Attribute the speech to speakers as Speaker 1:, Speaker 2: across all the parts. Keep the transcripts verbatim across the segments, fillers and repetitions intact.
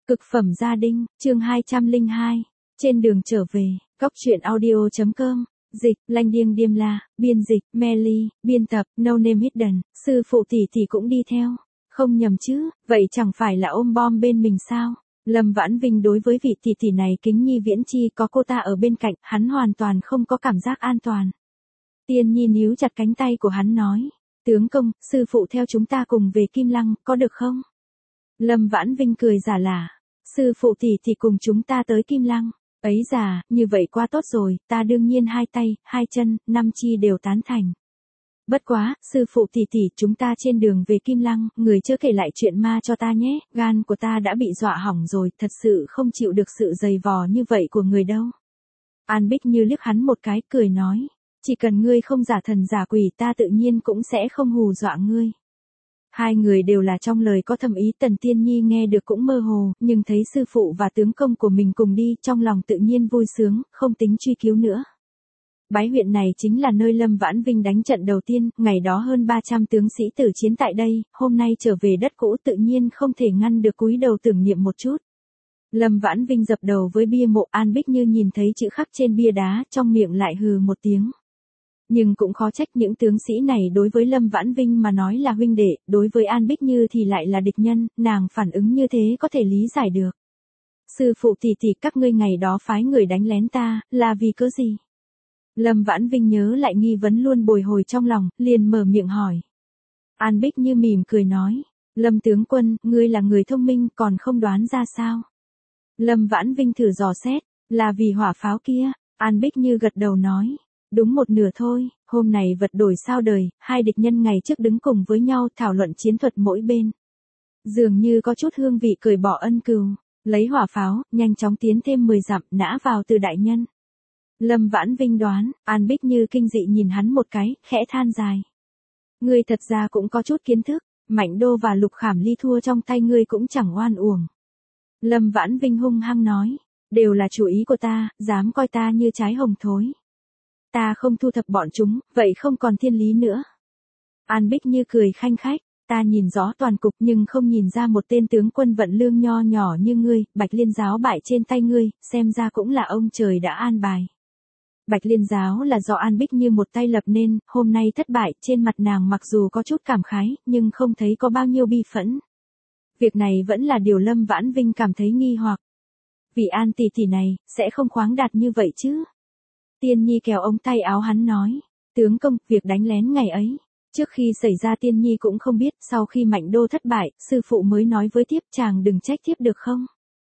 Speaker 1: Cực phẩm gia đình, chương hai trăm lẻ hai. Trên đường trở về, Cóc truyện audio chấm com. Dịch, Lanh Điêng Điềm La, biên dịch, Melly, biên tập, No Name Hidden, sư phụ tỷ tỷ cũng đi theo. Không nhầm chứ, vậy chẳng phải là ôm bom bên mình sao? Lâm Vãn Vinh đối với vị tỷ tỷ này kính nhi viễn chi, có cô ta ở bên cạnh, hắn hoàn toàn không có cảm giác an toàn. Tiên Nhi níu chặt cánh tay của hắn nói, tướng công, sư phụ theo chúng ta cùng về Kim Lăng, có được không? Lâm Vãn Vinh cười giả lả, sư phụ tỷ tỷ cùng chúng ta tới Kim Lăng, ấy già, như vậy quá tốt rồi, ta đương nhiên hai tay, hai chân, năm chi đều tán thành. Bất quá, sư phụ tỷ tỷ, chúng ta trên đường về Kim Lăng, người chưa kể lại chuyện ma cho ta nhé, gan của ta đã bị dọa hỏng rồi, thật sự không chịu được sự dày vò như vậy của người đâu. An Bích Như liếc hắn một cái, cười nói, chỉ cần ngươi không giả thần giả quỷ ta tự nhiên cũng sẽ không hù dọa ngươi. Hai người đều là trong lời có thâm ý, Tần Tiên Nhi nghe được cũng mơ hồ, nhưng thấy sư phụ và tướng công của mình cùng đi, trong lòng tự nhiên vui sướng, không tính truy cứu nữa. Bái huyện này chính là nơi Lâm Vãn Vinh đánh trận đầu tiên, ngày đó hơn ba trăm tướng sĩ tử chiến tại đây, hôm nay trở về đất cũ tự nhiên không thể ngăn được cúi đầu tưởng niệm một chút. Lâm Vãn Vinh dập đầu với bia mộ, An Bích Như nhìn thấy chữ khắc trên bia đá, trong miệng lại hừ một tiếng. Nhưng cũng khó trách, những tướng sĩ này đối với Lâm Vãn Vinh mà nói là huynh đệ, đối với An Bích Như thì lại là địch nhân, nàng phản ứng như thế có thể lý giải được. Sư phụ tỷ tỷ, các ngươi ngày đó phái người đánh lén ta, là vì cớ gì? Lâm Vãn Vinh nhớ lại nghi vấn luôn bồi hồi trong lòng, liền mở miệng hỏi. An Bích Như mỉm cười nói, Lâm tướng quân, ngươi là người thông minh còn không đoán ra sao? Lâm Vãn Vinh thử dò xét, là vì hỏa pháo kia, An Bích Như gật đầu nói. Đúng một nửa thôi, hôm này vật đổi sao đời, hai địch nhân ngày trước đứng cùng với nhau thảo luận chiến thuật mỗi bên. Dường như có chút hương vị cởi bỏ ân cừu, lấy hỏa pháo, nhanh chóng tiến thêm mười dặm, nã vào từ đại nhân. Lâm Vãn Vinh đoán, An Bích Như kinh dị nhìn hắn một cái, khẽ than dài. Ngươi thật ra cũng có chút kiến thức, Mạnh Đô và Lục Khảm Ly thua trong tay ngươi cũng chẳng oan uổng. Lâm Vãn Vinh hung hăng nói, đều là chủ ý của ta, dám coi ta như trái hồng thối. Ta không thu thập bọn chúng, vậy không còn thiên lý nữa. An Bích Như cười khanh khách, ta nhìn rõ toàn cục nhưng không nhìn ra một tên tướng quân vận lương nho nhỏ như ngươi, Bạch Liên giáo bại trên tay ngươi, xem ra cũng là ông trời đã an bài. Bạch Liên giáo là do An Bích Như một tay lập nên, hôm nay thất bại, trên mặt nàng mặc dù có chút cảm khái, nhưng không thấy có bao nhiêu bi phẫn. Việc này vẫn là điều Lâm Vãn Vinh cảm thấy nghi hoặc. Vì An tỷ tỷ này, sẽ không khoáng đạt như vậy chứ? Tiên Nhi kéo ống tay áo hắn nói, tướng công, việc đánh lén ngày ấy, trước khi xảy ra Tiên Nhi cũng không biết, sau khi Mạnh Đô thất bại, sư phụ mới nói với thiếp, chàng đừng trách thiếp được không?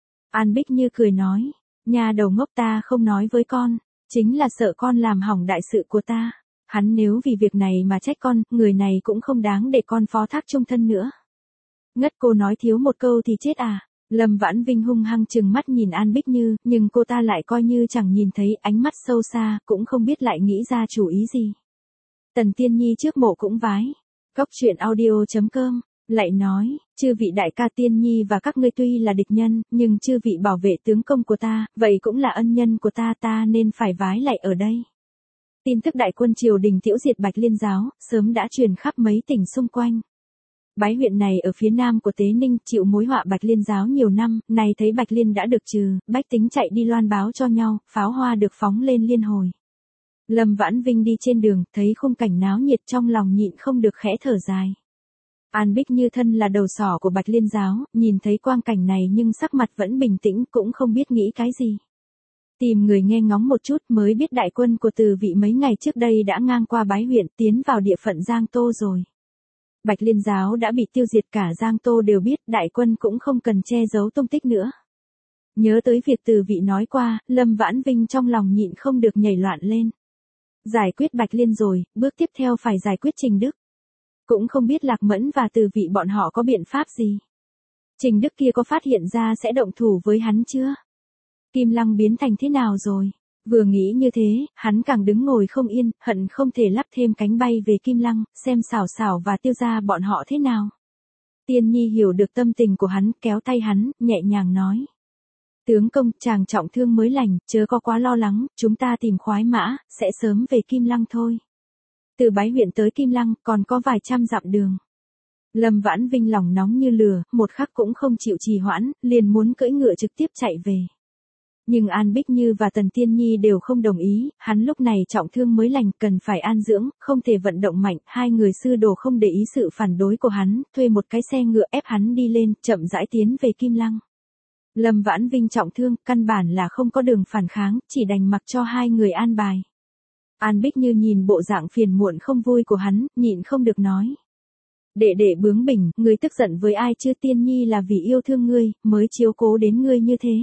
Speaker 1: An Bích Như cười nói, nhà đầu ngốc, ta không nói với con, chính là sợ con làm hỏng đại sự của ta, hắn nếu vì việc này mà trách con, người này cũng không đáng để con phó thác chung thân nữa. Ngất cô nói thiếu một câu thì chết à? Lâm Vãn Vinh hung hăng trừng mắt nhìn An Bích Như, nhưng cô ta lại coi như chẳng nhìn thấy, ánh mắt sâu xa, cũng không biết lại nghĩ ra chủ ý gì. Tần Tiên Nhi trước mộ cũng vái. Cóc truyện audio chấm com, lại nói, chư vị đại ca Tiên Nhi và các ngươi tuy là địch nhân, nhưng chư vị bảo vệ tướng công của ta, vậy cũng là ân nhân của ta, ta nên phải vái lại ở đây. Tin tức đại quân triều đình tiễu diệt Bạch Liên giáo, sớm đã truyền khắp mấy tỉnh xung quanh. Bái huyện này ở phía nam của Tế Ninh, chịu mối họa Bạch Liên giáo nhiều năm, nay thấy Bạch Liên đã được trừ, bách tính chạy đi loan báo cho nhau, pháo hoa được phóng lên liên hồi. Lâm Vãn Vinh đi trên đường, thấy khung cảnh náo nhiệt, trong lòng nhịn không được khẽ thở dài. An Bích Như thân là đầu sỏ của Bạch Liên giáo, nhìn thấy quang cảnh này nhưng sắc mặt vẫn bình tĩnh, cũng không biết nghĩ cái gì. Tìm người nghe ngóng một chút mới biết đại quân của Từ Vị mấy ngày trước đây đã ngang qua Bái huyện, tiến vào địa phận Giang Tô rồi. Bạch Liên giáo đã bị tiêu diệt, cả Giang Tô đều biết, đại quân cũng không cần che giấu tung tích nữa. Nhớ tới việc Từ Vị nói qua, Lâm Vãn Vinh trong lòng nhịn không được nhảy loạn lên. Giải quyết Bạch Liên rồi, bước tiếp theo phải giải quyết Trình Đức. Cũng không biết Lạc Mẫn và Từ Vị bọn họ có biện pháp gì. Trình Đức kia có phát hiện ra sẽ động thủ với hắn chưa? Kim Lăng biến thành thế nào rồi? Vừa nghĩ như thế, hắn càng đứng ngồi không yên, hận không thể lắp thêm cánh bay về Kim Lăng, xem Xảo Xảo và Tiêu gia bọn họ thế nào. Tiên Nhi hiểu được tâm tình của hắn, kéo tay hắn, nhẹ nhàng nói. Tướng công, chàng trọng thương mới lành, chớ có quá lo lắng, chúng ta tìm khoái mã, sẽ sớm về Kim Lăng thôi. Từ Bái huyện tới Kim Lăng, còn có vài trăm dặm đường. Lâm Vãn Vinh lòng nóng như lửa, một khắc cũng không chịu trì hoãn, liền muốn cưỡi ngựa trực tiếp chạy về. Nhưng An Bích Như và Tần Tiên Nhi đều không đồng ý, hắn lúc này trọng thương mới lành, cần phải an dưỡng, không thể vận động mạnh, hai người sư đồ không để ý sự phản đối của hắn, thuê một cái xe ngựa ép hắn đi lên, chậm rãi tiến về Kim Lăng. Lâm Vãn Vinh trọng thương, căn bản là không có đường phản kháng, chỉ đành mặc cho hai người an bài. An Bích Như nhìn bộ dạng phiền muộn không vui của hắn, nhịn không được nói. Đệ đệ bướng bỉnh, ngươi tức giận với ai chứ? Tiên Nhi là vì yêu thương ngươi, mới chiếu cố đến ngươi như thế.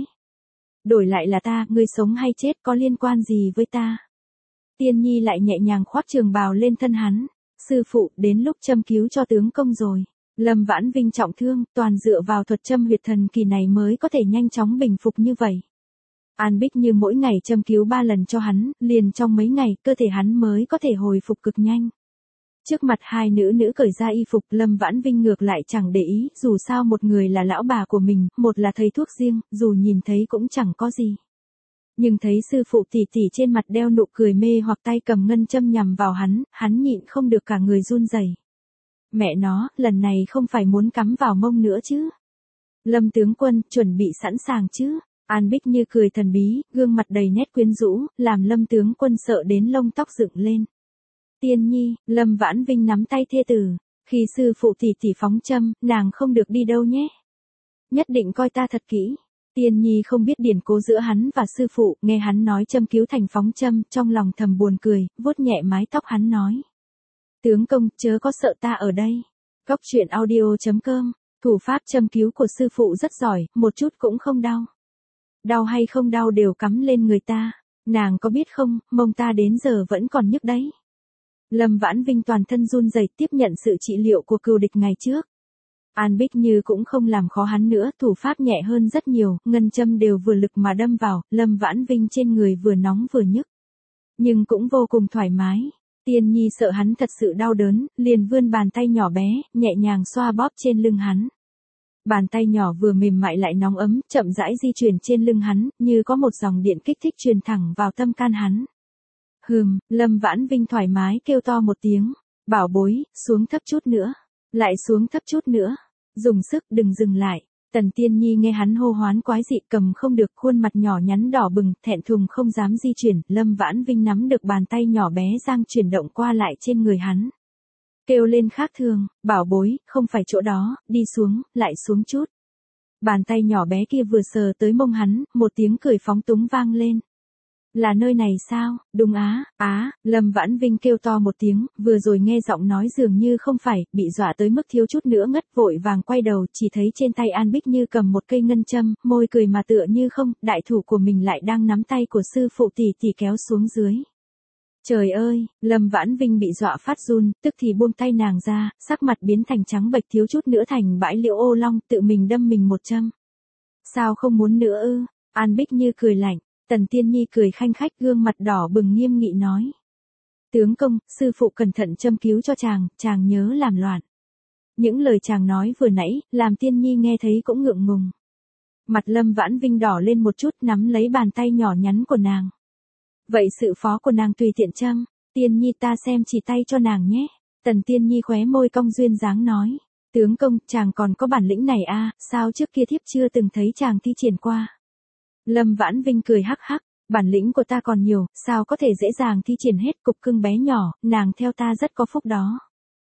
Speaker 1: Đổi lại là ta, ngươi sống hay chết có liên quan gì với ta? Tiên Nhi lại nhẹ nhàng khoác trường bào lên thân hắn. Sư phụ, đến lúc châm cứu cho tướng công rồi. Lâm Vãn Vinh trọng thương, toàn dựa vào thuật châm huyệt thần kỳ này mới có thể nhanh chóng bình phục như vậy. An Bích Như mỗi ngày châm cứu ba lần cho hắn, liền trong mấy ngày, cơ thể hắn mới có thể hồi phục cực nhanh. Trước mặt hai nữ nữ cởi ra y phục, Lâm Vãn Vinh ngược lại chẳng để ý, dù sao một người là lão bà của mình, một là thầy thuốc riêng, dù nhìn thấy cũng chẳng có gì. Nhưng thấy sư phụ tỷ tỷ trên mặt đeo nụ cười mê hoặc tay cầm ngân châm nhằm vào hắn, hắn nhịn không được cả người run rẩy. Mẹ nó, lần này không phải muốn cắm vào mông nữa chứ? Lâm tướng quân, chuẩn bị sẵn sàng chứ? An Bích Như cười thần bí, gương mặt đầy nét quyến rũ, làm Lâm tướng quân sợ đến lông tóc dựng lên. Tiên Nhi, Lâm Vãn Vinh nắm tay thê tử, khi sư phụ tỷ tỷ phóng châm, nàng không được đi đâu nhé. Nhất định coi ta thật kỹ. Tiên Nhi không biết điển cố giữa hắn và sư phụ, nghe hắn nói châm cứu thành phóng châm, trong lòng thầm buồn cười, vuốt nhẹ mái tóc hắn nói. Tướng công, chớ có sợ ta ở đây. Góc truyện audio chấm com, thủ pháp châm cứu của sư phụ rất giỏi, một chút cũng không đau. Đau hay không đau đều cắm lên người ta, nàng có biết không, mông ta đến giờ vẫn còn nhức đấy. Lâm Vãn Vinh toàn thân run rẩy tiếp nhận sự trị liệu của cừu địch ngày trước. An Bích Như cũng không làm khó hắn nữa, thủ pháp nhẹ hơn rất nhiều, ngân châm đều vừa lực mà đâm vào, Lâm Vãn Vinh trên người vừa nóng vừa nhức. Nhưng cũng vô cùng thoải mái. Tiên Nhi sợ hắn thật sự đau đớn, liền vươn bàn tay nhỏ bé, nhẹ nhàng xoa bóp trên lưng hắn. Bàn tay nhỏ vừa mềm mại lại nóng ấm, chậm rãi di chuyển trên lưng hắn, như có một dòng điện kích thích truyền thẳng vào tâm can hắn. Hừm, Lâm Vãn Vinh thoải mái kêu to một tiếng. Bảo bối, xuống thấp chút nữa. Lại xuống thấp chút nữa. Dùng sức, đừng dừng lại. Tần Tiên Nhi nghe hắn hô hoán quái dị, cầm không được, khuôn mặt nhỏ nhắn đỏ bừng, thẹn thùng không dám di chuyển. Lâm Vãn Vinh nắm được bàn tay nhỏ bé giang chuyển động qua lại trên người hắn. Kêu lên khác thường, bảo bối, không phải chỗ đó, đi xuống, lại xuống chút. Bàn tay nhỏ bé kia vừa sờ tới mông hắn, một tiếng cười phóng túng vang lên. Là nơi này sao? Đúng á, á, Lâm Vãn Vinh kêu to một tiếng, vừa rồi nghe giọng nói dường như không phải, bị dọa tới mức thiếu chút nữa ngất, vội vàng quay đầu, chỉ thấy trên tay An Bích Như cầm một cây ngân châm, môi cười mà tựa như không, đại thủ của mình lại đang nắm tay của sư phụ tỷ tỷ kéo xuống dưới. Trời ơi, Lâm Vãn Vinh bị dọa phát run, tức thì buông tay nàng ra, sắc mặt biến thành trắng bệch, thiếu chút nữa thành bãi liễu ô long, tự mình đâm mình một châm. Sao không muốn nữa ư? An Bích Như cười lạnh. Tần Tiên Nhi cười khanh khách, gương mặt đỏ bừng nghiêm nghị nói. Tướng công, sư phụ cẩn thận châm cứu cho chàng, chàng nhớ làm loạn. Những lời chàng nói vừa nãy, làm Tiên Nhi nghe thấy cũng ngượng ngùng. Mặt Lâm Vãn Vinh đỏ lên một chút, nắm lấy bàn tay nhỏ nhắn của nàng. Vậy sự phó của nàng tùy tiện châm, Tiên Nhi ta xem chỉ tay cho nàng nhé. Tần Tiên Nhi khóe môi cong duyên dáng nói. Tướng công, chàng còn có bản lĩnh này à, sao trước kia thiếp chưa từng thấy chàng thi triển qua. Lâm Vãn Vinh cười hắc hắc, bản lĩnh của ta còn nhiều, sao có thể dễ dàng thi triển hết, cục cưng bé nhỏ, nàng theo ta rất có phúc đó.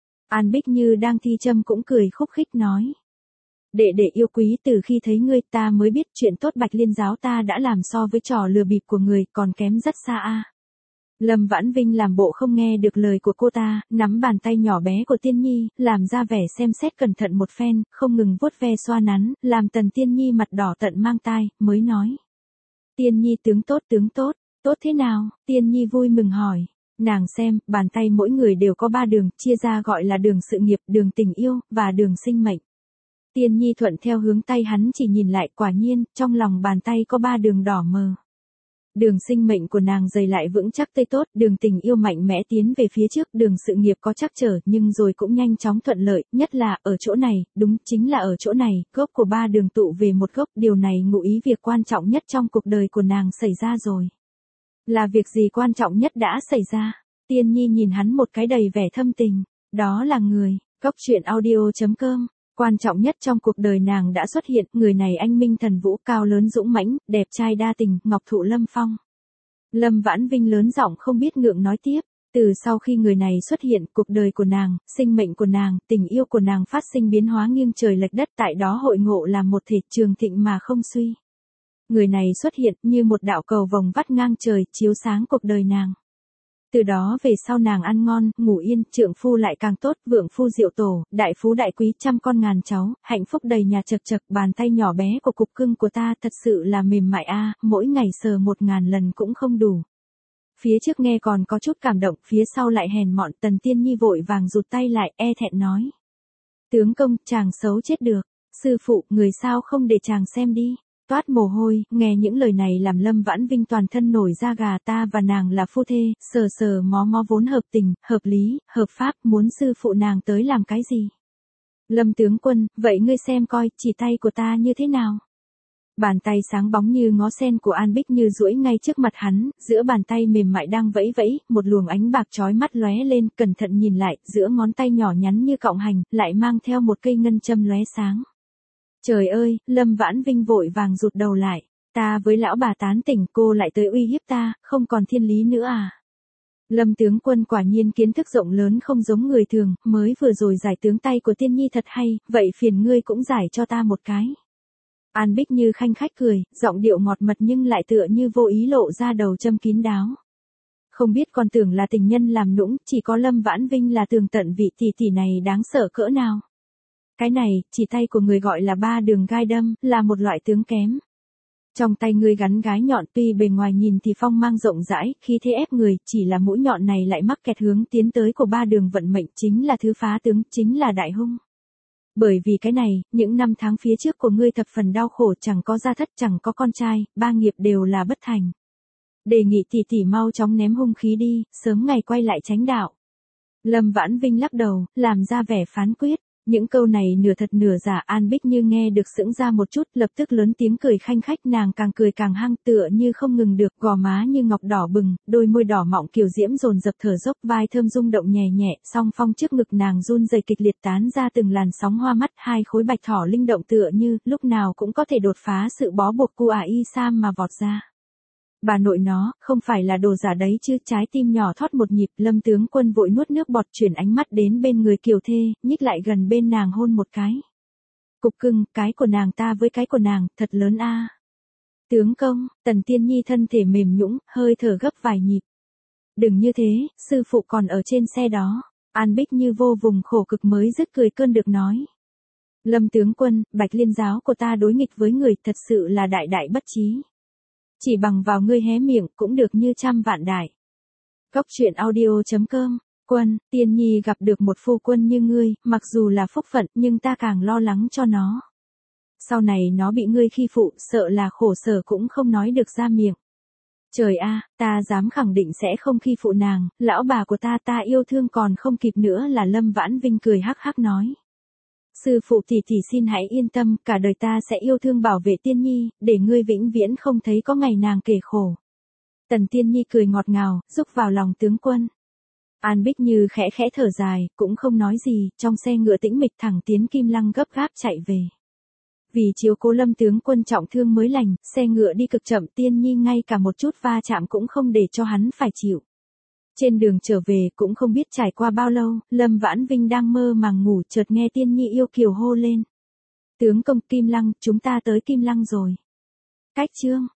Speaker 1: An Bích Như đang thi châm cũng cười khúc khích nói. Đệ đệ yêu quý, từ khi thấy ngươi ta mới biết chuyện tốt Bạch Liên giáo ta đã làm so với trò lừa bịp của người còn kém rất xa a. Lâm Vãn Vinh làm bộ không nghe được lời của cô ta, nắm bàn tay nhỏ bé của Tiên Nhi, làm ra vẻ xem xét cẩn thận một phen, không ngừng vuốt ve xoa nắn, làm Tần Tiên Nhi mặt đỏ tận mang tai, mới nói. Tiên Nhi tướng tốt tướng tốt, tốt thế nào? Tiên Nhi vui mừng hỏi. Nàng xem, bàn tay mỗi người đều có ba đường, chia ra gọi là đường sự nghiệp, đường tình yêu, và đường sinh mệnh. Tiên Nhi thuận theo hướng tay hắn chỉ nhìn lại, quả nhiên, trong lòng bàn tay có ba đường đỏ mờ. Đường sinh mệnh của nàng dày lại vững chắc tây tốt, đường tình yêu mạnh mẽ tiến về phía trước, đường sự nghiệp có trắc trở nhưng rồi cũng nhanh chóng thuận lợi, nhất là ở chỗ này, đúng chính là ở chỗ này, gốc của ba đường tụ về một gốc, điều này ngụ ý việc quan trọng nhất trong cuộc đời của nàng xảy ra rồi. Là việc gì quan trọng nhất đã xảy ra? Tiên Nhi nhìn hắn một cái đầy vẻ thâm tình, đó là người, Góc truyện audio chấm com. Quan trọng nhất trong cuộc đời nàng đã xuất hiện, người này anh minh thần vũ, cao lớn dũng mãnh, đẹp trai đa tình, ngọc thụ lâm phong. Lâm Vãn Vinh lớn giọng không biết ngượng nói tiếp. Từ sau khi người này xuất hiện, cuộc đời của nàng, sinh mệnh của nàng, tình yêu của nàng phát sinh biến hóa nghiêng trời lệch đất, tại đó hội ngộ làm một thể, trường thịnh mà không suy. Người này xuất hiện như một đạo cầu vồng vắt ngang trời, chiếu sáng cuộc đời nàng. Từ đó về sau nàng ăn ngon, ngủ yên, trượng phu lại càng tốt, vượng phu diệu tổ, đại phú đại quý, trăm con ngàn cháu, hạnh phúc đầy nhà chật chật, bàn tay nhỏ bé của cục cưng của ta thật sự là mềm mại a, mỗi ngày sờ một ngàn lần cũng không đủ. Phía trước nghe còn có chút cảm động, phía sau lại hèn mọn. Tần Tiên Nhi vội vàng rụt tay lại, e thẹn nói. Tướng công, chàng xấu chết được. Sư phụ, người sao không để chàng xem đi. Toát mồ hôi, nghe những lời này làm Lâm Vãn Vinh toàn thân nổi da gà. Ta và nàng là phu thê, sờ sờ mó mó vốn hợp tình, hợp lý, hợp pháp, muốn sư phụ nàng tới làm cái gì. Lâm tướng quân, vậy ngươi xem coi, chỉ tay của ta như thế nào. Bàn tay sáng bóng như ngó sen của An Bích Như duỗi ngay trước mặt hắn, giữa bàn tay mềm mại đang vẫy vẫy, một luồng ánh bạc chói mắt lóe lên, cẩn thận nhìn lại, giữa ngón tay nhỏ nhắn như cọng hành, lại mang theo một cây ngân châm lóe sáng. Trời ơi, Lâm Vãn Vinh vội vàng rụt đầu lại, ta với lão bà tán tỉnh, cô lại tới uy hiếp ta, không còn thiên lý nữa à. Lâm tướng quân quả nhiên kiến thức rộng lớn không giống người thường, mới vừa rồi giải tướng tay của Tiên Nhi thật hay, vậy phiền ngươi cũng giải cho ta một cái. An Bích Như khanh khách cười, giọng điệu ngọt mật nhưng lại tựa như vô ý lộ ra đầu châm kín đáo. Không biết còn tưởng là tình nhân làm nũng, chỉ có Lâm Vãn Vinh là tường tận vị tỷ tỷ này đáng sợ cỡ nào. Cái này, chỉ tay của người gọi là ba đường gai đâm, là một loại tướng kém. Trong tay ngươi gắn gái nhọn, tuy bề ngoài nhìn thì phong mang rộng rãi, khí thế ép người, chỉ là mũi nhọn này lại mắc kẹt hướng tiến tới của ba đường vận mệnh, chính là thứ phá tướng, chính là đại hung. Bởi vì cái này, những năm tháng phía trước của ngươi thập phần đau khổ, chẳng có gia thất, chẳng có con trai, ba nghiệp đều là bất thành. Đề nghị tỷ tỷ mau chóng ném hung khí đi, sớm ngày quay lại chánh đạo. Lâm Vãn Vinh lắc đầu, làm ra vẻ phán quyết. Những câu này nửa thật nửa giả. An Bích Như nghe được sững ra một chút, lập tức lớn tiếng cười khanh khách, nàng càng cười càng hăng, tựa như không ngừng được, gò má như ngọc đỏ bừng, đôi môi đỏ mọng kiều diễm dồn dập thở dốc, vai thơm rung động nhẹ nhẹ, song phong trước ngực nàng run rẩy kịch liệt tán ra từng làn sóng hoa mắt, hai khối bạch thỏ linh động tựa như lúc nào cũng có thể đột phá sự bó buộc của ả y sam mà vọt ra. Bà nội nó, không phải là đồ giả đấy chứ. Trái tim nhỏ thoát một nhịp, Lâm tướng quân vội nuốt nước bọt, chuyển ánh mắt đến bên người kiều thê, nhích lại gần bên nàng hôn một cái. Cục cưng, cái của nàng ta với cái của nàng, thật lớn a. Tướng công, Tần Tiên Nhi thân thể mềm nhũn, hơi thở gấp vài nhịp. Đừng như thế, sư phụ còn ở trên xe đó. An Bích Như vô vùng khổ cực mới dứt cười cơn được nói. Lâm tướng quân, Bạch Liên giáo của ta đối nghịch với người, thật sự là đại đại bất trí. Chỉ bằng vào ngươi hé miệng cũng được như trăm vạn đại. Góc truyện audio chấm com. Quân, Tiên Nhi gặp được một phu quân như ngươi, mặc dù là phúc phận nhưng ta càng lo lắng cho nó. Sau này nó bị ngươi khi phụ, sợ là khổ sở cũng không nói được ra miệng. Trời a, ta dám khẳng định sẽ không khi phụ nàng, lão bà của ta ta yêu thương còn không kịp nữa là. Lâm Vãn Vinh cười hắc hắc nói. Sư phụ tỷ tỷ xin hãy yên tâm, cả đời ta sẽ yêu thương bảo vệ Tiên Nhi, để ngươi vĩnh viễn không thấy có ngày nàng kể khổ. Tần Tiên Nhi cười ngọt ngào, rúc vào lòng tướng quân. An Bích Như khẽ khẽ thở dài, cũng không nói gì, trong xe ngựa tĩnh mịch thẳng tiến Kim Lăng gấp gáp chạy về. Vì chiếu cố Lâm tướng quân trọng thương mới lành, xe ngựa đi cực chậm, Tiên Nhi ngay cả một chút va chạm cũng không để cho hắn phải chịu. Trên đường trở về cũng không biết trải qua bao lâu, Lâm Vãn Vinh đang mơ màng ngủ, chợt nghe Tiên Nhi yêu kiều hô lên. Tướng công, Kim Lăng, chúng ta tới Kim Lăng rồi. Cách chương